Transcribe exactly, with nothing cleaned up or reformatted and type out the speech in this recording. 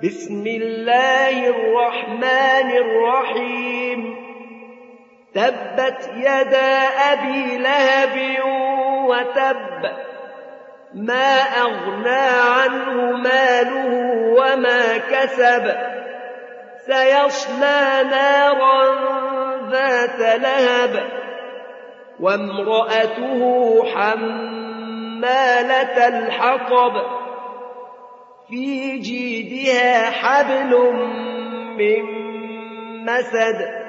بسم الله الرحمن الرحيم تبت يدا أبي لهب وتب ما أغنى عنه ماله وما كسب سيصلى نارا ذات لهب وامرأته حمالة الحطب في جيدها حبل من مسد